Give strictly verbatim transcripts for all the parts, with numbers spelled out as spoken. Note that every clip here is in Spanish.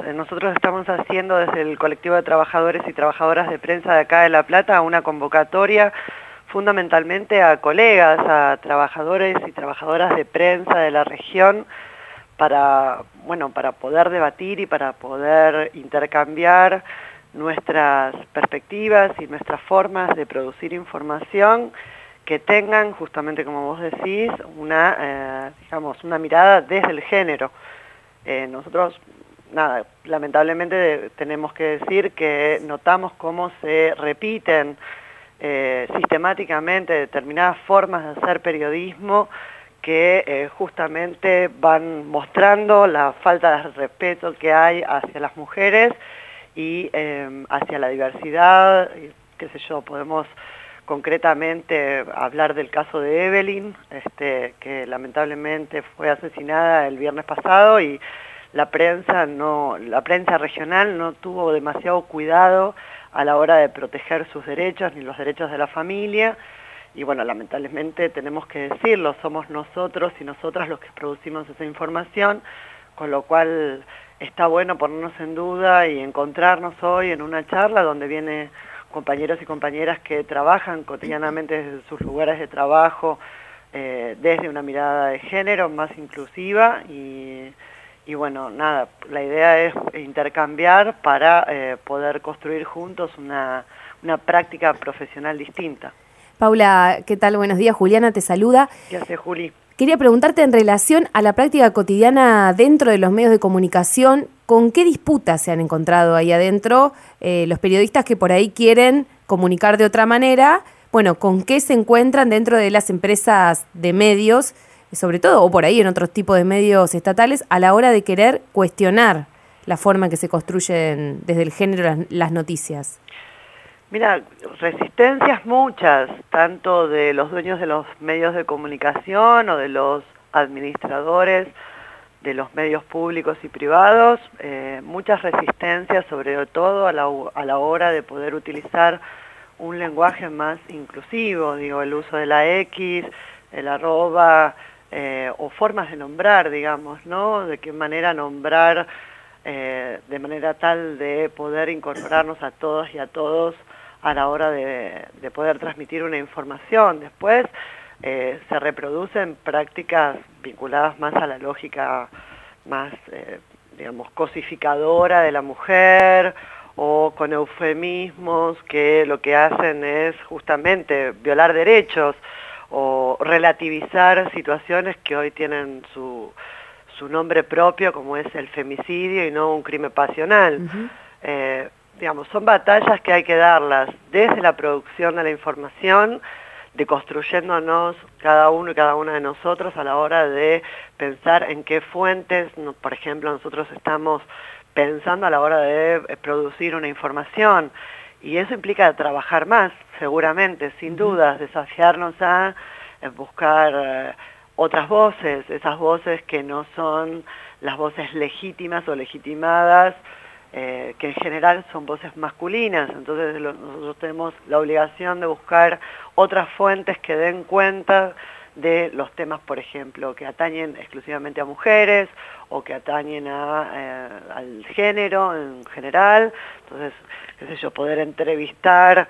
nosotros estamos haciendo desde el colectivo de trabajadores y trabajadoras de prensa de acá de La Plata una convocatoria fundamentalmente a colegas, a trabajadores y trabajadoras de prensa de la región para, bueno, para poder debatir y para poder intercambiar nuestras perspectivas y nuestras formas de producir información que tengan, justamente como vos decís, una, eh, digamos, una mirada desde el género. Eh, nosotros, nada, lamentablemente tenemos que decir que notamos cómo se repiten eh, sistemáticamente determinadas formas de hacer periodismo que eh, justamente van mostrando la falta de respeto que hay hacia las mujeres y eh, hacia la diversidad, y, qué sé yo, podemos concretamente hablar del caso de Evelyn, este, que lamentablemente fue asesinada el viernes pasado y la prensa, no, la prensa regional no tuvo demasiado cuidado a la hora de proteger sus derechos ni los derechos de la familia. Y bueno, lamentablemente tenemos que decirlo, somos nosotros y nosotras los que producimos esa información, con lo cual está bueno ponernos en duda y encontrarnos hoy en una charla donde viene compañeros y compañeras que trabajan cotidianamente desde sus lugares de trabajo, eh, desde una mirada de género más inclusiva y, y bueno, nada, la idea es intercambiar para eh, poder construir juntos una, una práctica profesional distinta. Paula, ¿qué tal? Buenos días. Juliana te saluda. ¿Qué hace, Juli? Quería preguntarte en relación a la práctica cotidiana dentro de los medios de comunicación, ¿con qué disputas se han encontrado ahí adentro eh, los periodistas que por ahí quieren comunicar de otra manera? Bueno, ¿con qué se encuentran dentro de las empresas de medios, sobre todo, o por ahí en otros tipos de medios estatales, a la hora de querer cuestionar la forma en que se construyen desde el género las, las noticias? Mira, resistencias muchas, tanto de los dueños de los medios de comunicación o de los administradores de los medios públicos y privados, eh, muchas resistencias sobre todo a la, a la hora de poder utilizar un lenguaje más inclusivo, digo, el uso de la X, el arroba, eh, o formas de nombrar, digamos, ¿no? De qué manera nombrar eh, de manera tal de poder incorporarnos a todos y a todos a la hora de, de poder transmitir una información. Después eh, se reproducen prácticas vinculadas más a la lógica más, eh, digamos, cosificadora de la mujer o con eufemismos que lo que hacen es justamente violar derechos o relativizar situaciones que hoy tienen su, su nombre propio, como es el femicidio y no un crimen pasional. Uh-huh. eh, Digamos, son batallas que hay que darlas desde la producción de la información, de construyéndonos cada uno y cada una de nosotros a la hora de pensar en qué fuentes, por ejemplo, nosotros estamos pensando a la hora de producir una información, y eso implica trabajar más, seguramente, sin dudas, desafiarnos a buscar eh, otras voces, esas voces que no son las voces legítimas o legitimadas, Eh, que en general son voces masculinas. Entonces lo, nosotros tenemos la obligación de buscar otras fuentes que den cuenta de los temas, por ejemplo, que atañen exclusivamente a mujeres o que atañen a, eh, al género en general. Entonces, qué sé yo, poder entrevistar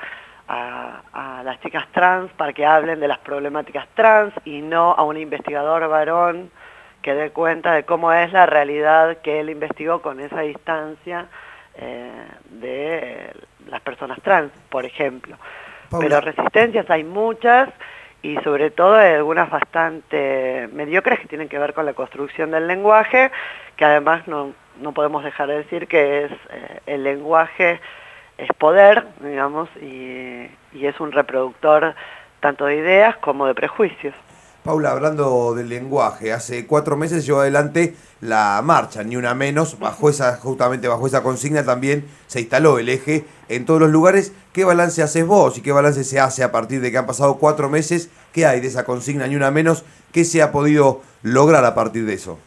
a, a las chicas trans para que hablen de las problemáticas trans y no a un investigador varón que dé cuenta de cómo es la realidad que él investigó con esa distancia eh, de las personas trans, por ejemplo. Paula. Pero resistencias hay muchas y sobre todo hay algunas bastante mediocres que tienen que ver con la construcción del lenguaje, que además no, no podemos dejar de decir que es eh, el lenguaje es poder, digamos, y, y es un reproductor tanto de ideas como de prejuicios. Paula, hablando del lenguaje, hace cuatro meses llevó adelante la marcha, Ni Una Menos, bajo esa, justamente bajo esa consigna también se instaló el eje en todos los lugares. ¿Qué balance haces vos y qué balance se hace a partir de que han pasado cuatro meses? ¿Qué hay de esa consigna Ni Una Menos? ¿Qué se ha podido lograr a partir de eso?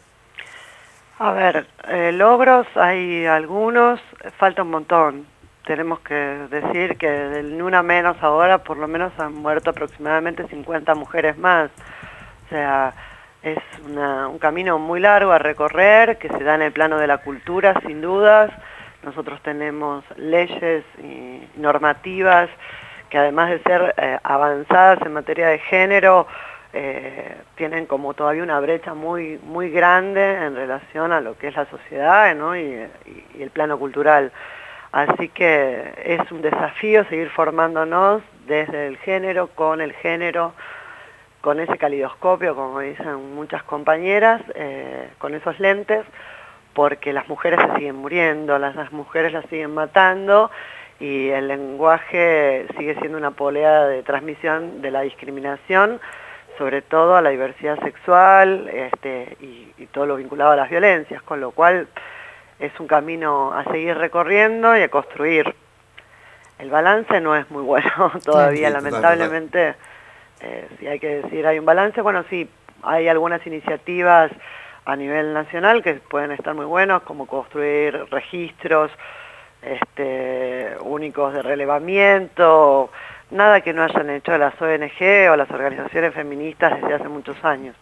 A ver, eh, logros hay algunos, falta un montón. Tenemos que decir que del Ni Una Menos ahora por lo menos han muerto aproximadamente cincuenta mujeres más. O sea, Es una, un camino muy largo a recorrer, que se da en el plano de la cultura, sin dudas. Nosotros tenemos leyes y normativas que, además de ser eh, avanzadas en materia de género, eh, tienen como todavía una brecha muy, muy grande en relación a lo que es la sociedad, ¿no? y, y, y el plano cultural. Así que es un desafío seguir formándonos desde el género, con el género, con ese calidoscopio, como dicen muchas compañeras, eh, con esos lentes, porque las mujeres se siguen muriendo, las, las mujeres las siguen matando, y el lenguaje sigue siendo una polea de transmisión de la discriminación, sobre todo a la diversidad sexual, este, y, y todo lo vinculado a las violencias, con lo cual es un camino a seguir recorriendo y a construir. El balance no es muy bueno todavía, sí, lamentablemente. Eh, si hay que decir hay un balance, bueno, sí, hay algunas iniciativas a nivel nacional que pueden estar muy buenos, como construir registros este, únicos de relevamiento, nada que no hayan hecho las O N G o las organizaciones feministas desde hace muchos años.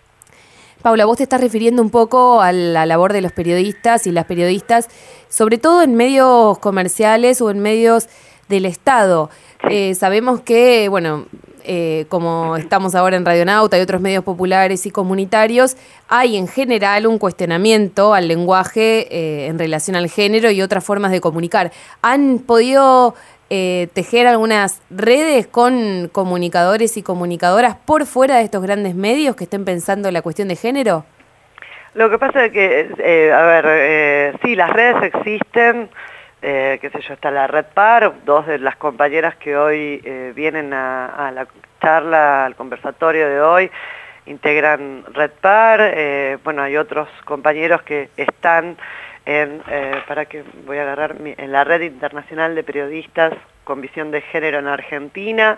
Paula, vos te estás refiriendo un poco a la labor de los periodistas y las periodistas, sobre todo en medios comerciales o en medios del Estado. Eh, sabemos que, bueno, eh, como estamos ahora en Radionauta y otros medios populares y comunitarios, hay en general un cuestionamiento al lenguaje eh, en relación al género y otras formas de comunicar. ¿Han podido eh, tejer algunas redes con comunicadores y comunicadoras por fuera de estos grandes medios que estén pensando en la cuestión de género? Lo que pasa es que, eh, a ver, eh, sí, las redes existen. Eh, qué sé yo, está la Red Par, dos de las compañeras que hoy eh, vienen a, a la charla, al conversatorio de hoy, integran Red Par. Eh, bueno, hay otros compañeros que están en, eh, para que voy a agarrar, mi, en la Red Internacional de Periodistas con Visión de Género en Argentina.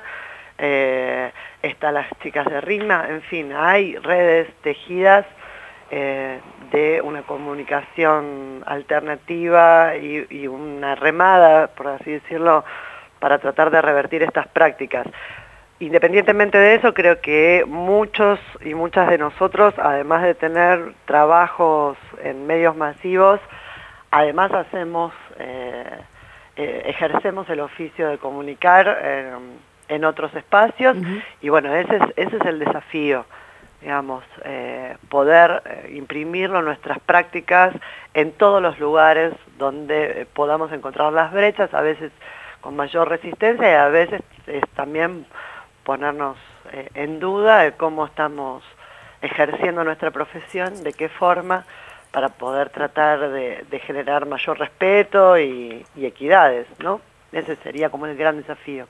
Eh, está las chicas de RIMA, en fin, hay redes tejidas Eh, de una comunicación alternativa y, y una remada, por así decirlo, para tratar de revertir estas prácticas. Independientemente de eso, creo que muchos y muchas de nosotros, además de tener trabajos en medios masivos, además hacemos, eh, eh, ejercemos el oficio de comunicar eh, en otros espacios. Uh-huh. Y bueno, ese es, ese es el desafío. Digamos, eh, poder eh, imprimirlo en nuestras prácticas en todos los lugares donde eh, podamos encontrar las brechas, a veces con mayor resistencia y a veces eh, también ponernos eh, en duda de cómo estamos ejerciendo nuestra profesión, de qué forma, para poder tratar de, de generar mayor respeto y, y equidades, ¿no? Ese sería como el gran desafío.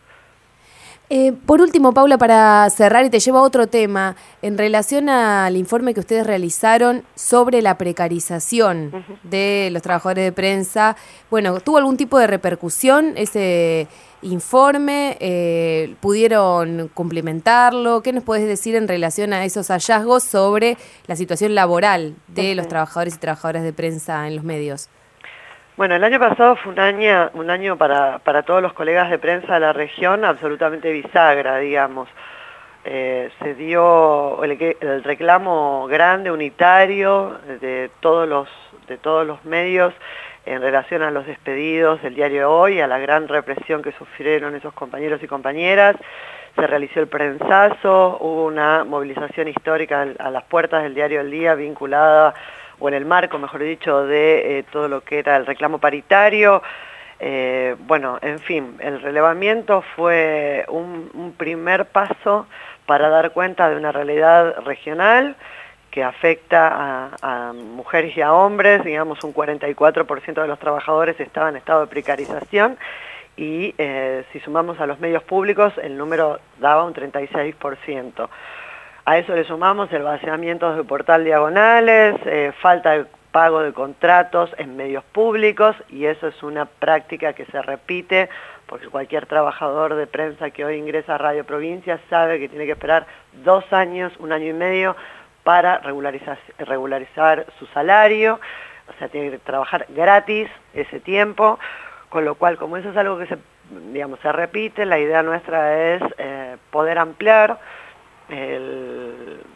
Eh, por último, Paula, para cerrar, y te llevo a otro tema, en relación al informe que ustedes realizaron sobre la precarización uh-huh. de los trabajadores de prensa, bueno, ¿tuvo algún tipo de repercusión ese informe? Eh, ¿Pudieron cumplimentarlo? ¿Qué nos podés decir en relación a esos hallazgos sobre la situación laboral de uh-huh. los trabajadores y trabajadoras de prensa en los medios? Bueno, el año pasado fue un año, un año para, para todos los colegas de prensa de la región absolutamente bisagra, digamos. Eh, se dio el, el reclamo grande, unitario, de todos, los, de todos los medios en relación a los despedidos del diario Hoy, a la gran represión que sufrieron esos compañeros y compañeras. Se realizó el prensazo, hubo una movilización histórica a las puertas del diario El Día vinculada, o en el marco, mejor dicho, de eh, todo lo que era el reclamo paritario. Eh, bueno, en fin, el relevamiento fue un, un primer paso para dar cuenta de una realidad regional que afecta a, a mujeres y a hombres. Digamos, un cuarenta y cuatro por ciento de los trabajadores estaban en estado de precarización y eh, si sumamos a los medios públicos, el número daba un treinta y seis por ciento. A eso le sumamos el vaciamiento de portal diagonales, eh, falta de pago de contratos en medios públicos, y eso es una práctica que se repite, porque cualquier trabajador de prensa que hoy ingresa a Radio Provincia sabe que tiene que esperar dos años, un año y medio, para regularizar, regularizar su salario, o sea, tiene que trabajar gratis ese tiempo, con lo cual, como eso es algo que se, digamos, se repite, la idea nuestra es eh, poder ampliar El,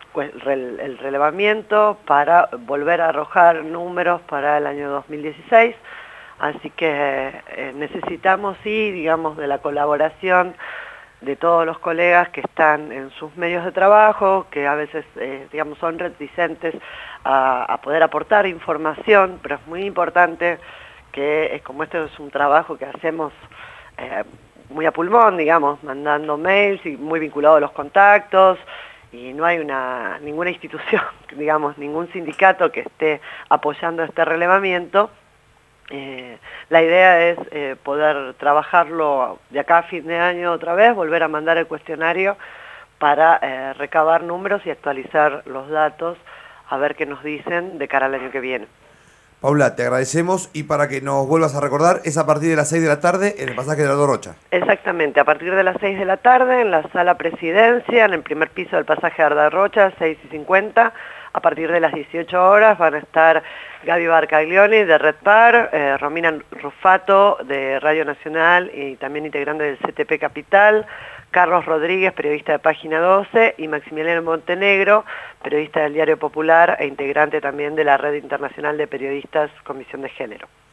el, el relevamiento para volver a arrojar números para el año dos mil dieciséis. Así que eh, necesitamos, sí, digamos, de la colaboración de todos los colegas que están en sus medios de trabajo, que a veces, eh, digamos, son reticentes a, a poder aportar información, pero es muy importante que, eh, como este es un trabajo que hacemos eh, muy a pulmón, digamos, mandando mails y muy vinculado a los contactos, y no hay una, ninguna institución, digamos, ningún sindicato que esté apoyando este relevamiento. Eh, la idea es eh, poder trabajarlo de acá a fin de año otra vez, volver a mandar el cuestionario para eh, recabar números y actualizar los datos, a ver qué nos dicen de cara al año que viene. Paula, te agradecemos, y para que nos vuelvas a recordar, es a partir de las seis de la tarde en el pasaje de Aldo Rocha. Exactamente, a partir de las seis de la tarde en la sala Presidencia, en el primer piso del pasaje de Aldo Rocha, seis y cincuenta. A partir de las dieciocho horas van a estar Gaby Barcaglioni de Red Par, eh, Romina Rufato de Radio Nacional y también integrante del C T P Capital, Carlos Rodríguez, periodista de Página doce, y Maximiliano Montenegro, periodista del Diario Popular e integrante también de la Red Internacional de Periodistas Comisión de Género.